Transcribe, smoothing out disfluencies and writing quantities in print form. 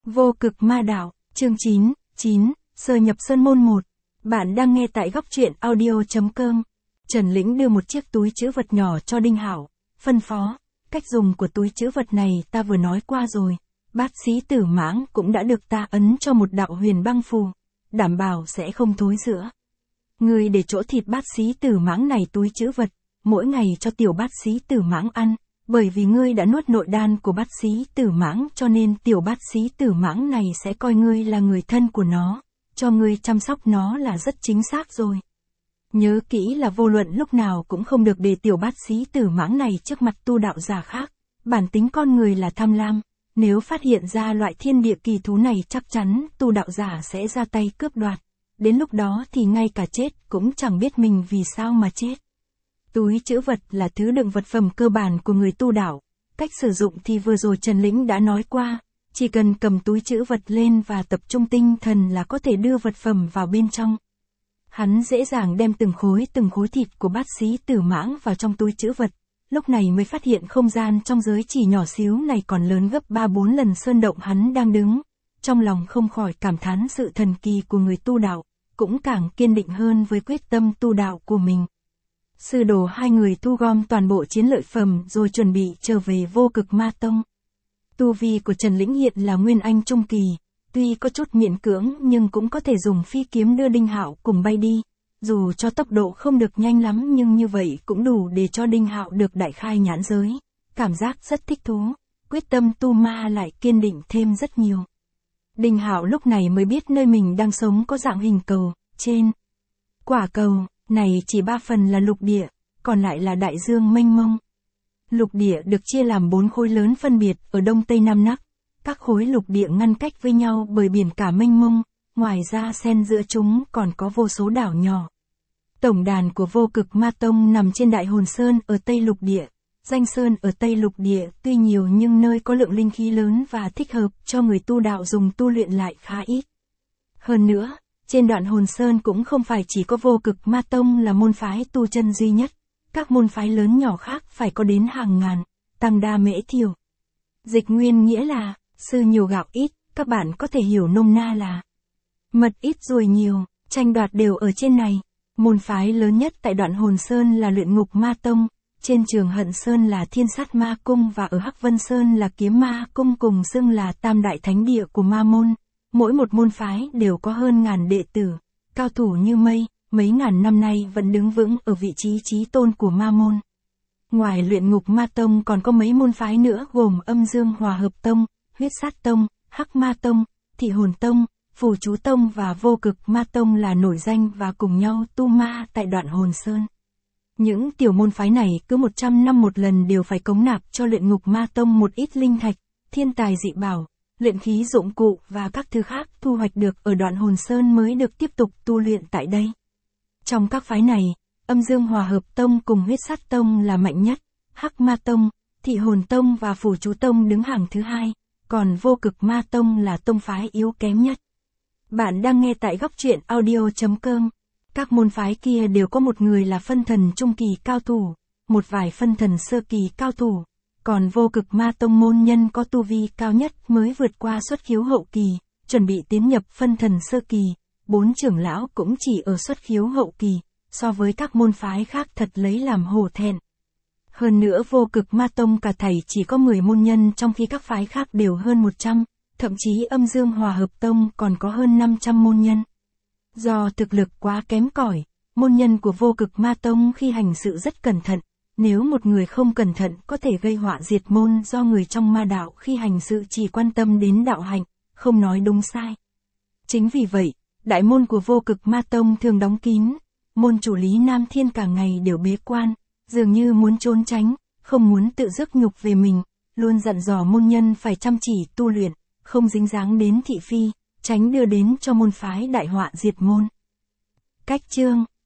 Vô cực ma đạo, chương 9, sơ nhập sơn môn 1. Bạn đang nghe tại góc truyện audio.com. Trần Lĩnh đưa một chiếc túi trữ vật nhỏ cho Đinh Hạo, phân phó, cách dùng của túi trữ vật này ta vừa nói qua rồi, bát xí tử mãng cũng đã được ta ấn cho một đạo huyền băng phù, đảm bảo sẽ không thối rữa. Ngươi để chỗ thịt bát xí tử mãng này túi trữ vật, mỗi ngày cho tiểu bát xí tử mãng ăn. Bởi vì ngươi đã nuốt nội đan của bát xí tử mãng cho nên tiểu bát xí tử mãng này sẽ coi ngươi là người thân của nó, cho ngươi chăm sóc nó là rất chính xác rồi. Nhớ kỹ là vô luận lúc nào cũng không được để tiểu bát xí tử mãng này trước mặt tu đạo giả khác, bản tính con người là tham lam, nếu phát hiện ra loại thiên địa kỳ thú này chắc chắn tu đạo giả sẽ ra tay cướp đoạt, đến lúc đó thì ngay cả chết cũng chẳng biết mình vì sao mà chết. Túi trữ vật là thứ đựng vật phẩm cơ bản của người tu đạo, cách sử dụng thì vừa rồi Trần Lĩnh đã nói qua, chỉ cần cầm túi trữ vật lên và tập trung tinh thần là có thể đưa vật phẩm vào bên trong. Hắn dễ dàng đem từng khối thịt của bát xí tử mãng vào trong túi trữ vật, lúc này mới phát hiện không gian trong giới chỉ nhỏ xíu này còn lớn gấp 3-4 lần sơn động hắn đang đứng, trong lòng không khỏi cảm thán sự thần kỳ của người tu đạo, cũng càng kiên định hơn với quyết tâm tu đạo của mình. Sư đồ hai người thu gom toàn bộ chiến lợi phẩm rồi chuẩn bị trở về Vô Cực Ma Tông. Tu vi của Trần Lĩnh hiện là Nguyên Anh Trung Kỳ, tuy có chút miễn cưỡng nhưng cũng có thể dùng phi kiếm đưa Đinh Hạo cùng bay đi, dù cho tốc độ không được nhanh lắm nhưng như vậy cũng đủ để cho Đinh Hạo được đại khai nhãn giới, cảm giác rất thích thú, quyết tâm tu ma lại kiên định thêm rất nhiều. Đinh Hạo lúc này mới biết nơi mình đang sống có dạng hình cầu, trên quả cầu này chỉ 3 phần là lục địa, còn lại là đại dương mênh mông. Lục địa được chia làm 4 khối lớn phân biệt ở đông tây nam bắc, các khối lục địa ngăn cách với nhau bởi biển cả mênh mông, ngoài ra xen giữa chúng còn có vô số đảo nhỏ. Tổng đàn của Vô Cực Ma Tông nằm trên Đại Hồn Sơn ở Tây Lục Địa, danh sơn ở Tây Lục Địa tuy nhiều nhưng nơi có lượng linh khí lớn và thích hợp cho người tu đạo dùng tu luyện lại khá ít. Hơn nữa, trên Đoạn Hồn Sơn cũng không phải chỉ có Vô Cực Ma Tông là môn phái tu chân duy nhất, các môn phái lớn nhỏ khác phải có đến hàng ngàn, tăng đa mễ thiểu. Dịch nguyên nghĩa là, sư nhiều gạo ít, các bạn có thể hiểu nôm na là mật ít ruồi nhiều, tranh đoạt đều ở trên này. Môn phái lớn nhất tại Đoạn Hồn Sơn là Luyện Ngục Ma Tông, trên Trường Hận Sơn là Thiên Sát Ma Cung và ở Hắc Vân Sơn là Kiếm Ma Cung cùng xưng là Tam Đại Thánh Địa của Ma Môn. Mỗi một môn phái đều có hơn ngàn đệ tử, cao thủ như mây, mấy ngàn năm nay vẫn đứng vững ở vị trí chí tôn của Ma Môn. Ngoài Luyện Ngục Ma Tông còn có mấy môn phái nữa gồm Âm Dương Hòa Hợp Tông, Huyết Sát Tông, Hắc Ma Tông, Thị Hồn Tông, Phù Chú Tông và Vô Cực Ma Tông là nổi danh và cùng nhau tu ma tại Đoạn Hồn Sơn. Những tiểu môn phái này cứ 100 năm một lần đều phải cống nạp cho Luyện Ngục Ma Tông một ít linh thạch, thiên tài dị bảo, luyện khí dụng cụ và các thứ khác thu hoạch được ở Đoạn Hồn Sơn mới được tiếp tục tu luyện tại đây. Trong các phái này, Âm Dương Hòa Hợp Tông cùng Huyết Sát Tông là mạnh nhất, Hắc Ma Tông, Thị Hồn Tông và Phù Chú Tông đứng hàng thứ hai, còn Vô Cực Ma Tông là tông phái yếu kém nhất. Bạn đang nghe tại góc truyện audio.com. Các môn phái kia đều có một người là phân thần trung kỳ cao thủ, một vài phân thần sơ kỳ cao thủ, còn Vô Cực Ma Tông môn nhân có tu vi cao nhất mới vượt qua xuất khiếu hậu kỳ, chuẩn bị tiến nhập phân thần sơ kỳ, 4 trưởng lão cũng chỉ ở xuất khiếu hậu kỳ, so với các môn phái khác thật lấy làm hổ thẹn. Hơn nữa Vô Cực Ma Tông cả thảy chỉ có 10 môn nhân trong khi các phái khác đều hơn 100, thậm chí Âm Dương Hòa Hợp Tông còn có hơn 500 môn nhân. Do thực lực quá kém cỏi, môn nhân của Vô Cực Ma Tông khi hành sự rất cẩn thận, nếu một người không cẩn thận có thể gây họa diệt môn do người trong ma đạo khi hành sự chỉ quan tâm đến đạo hạnh, không nói đúng sai. Chính vì vậy, đại môn của Vô Cực Ma Tông thường đóng kín, môn chủ Lý Nam Thiên cả ngày đều bế quan, dường như muốn trốn tránh, không muốn tự rước nhục về mình, luôn dặn dò môn nhân phải chăm chỉ tu luyện, không dính dáng đến thị phi, tránh đưa đến cho môn phái đại họa diệt môn. Cách chương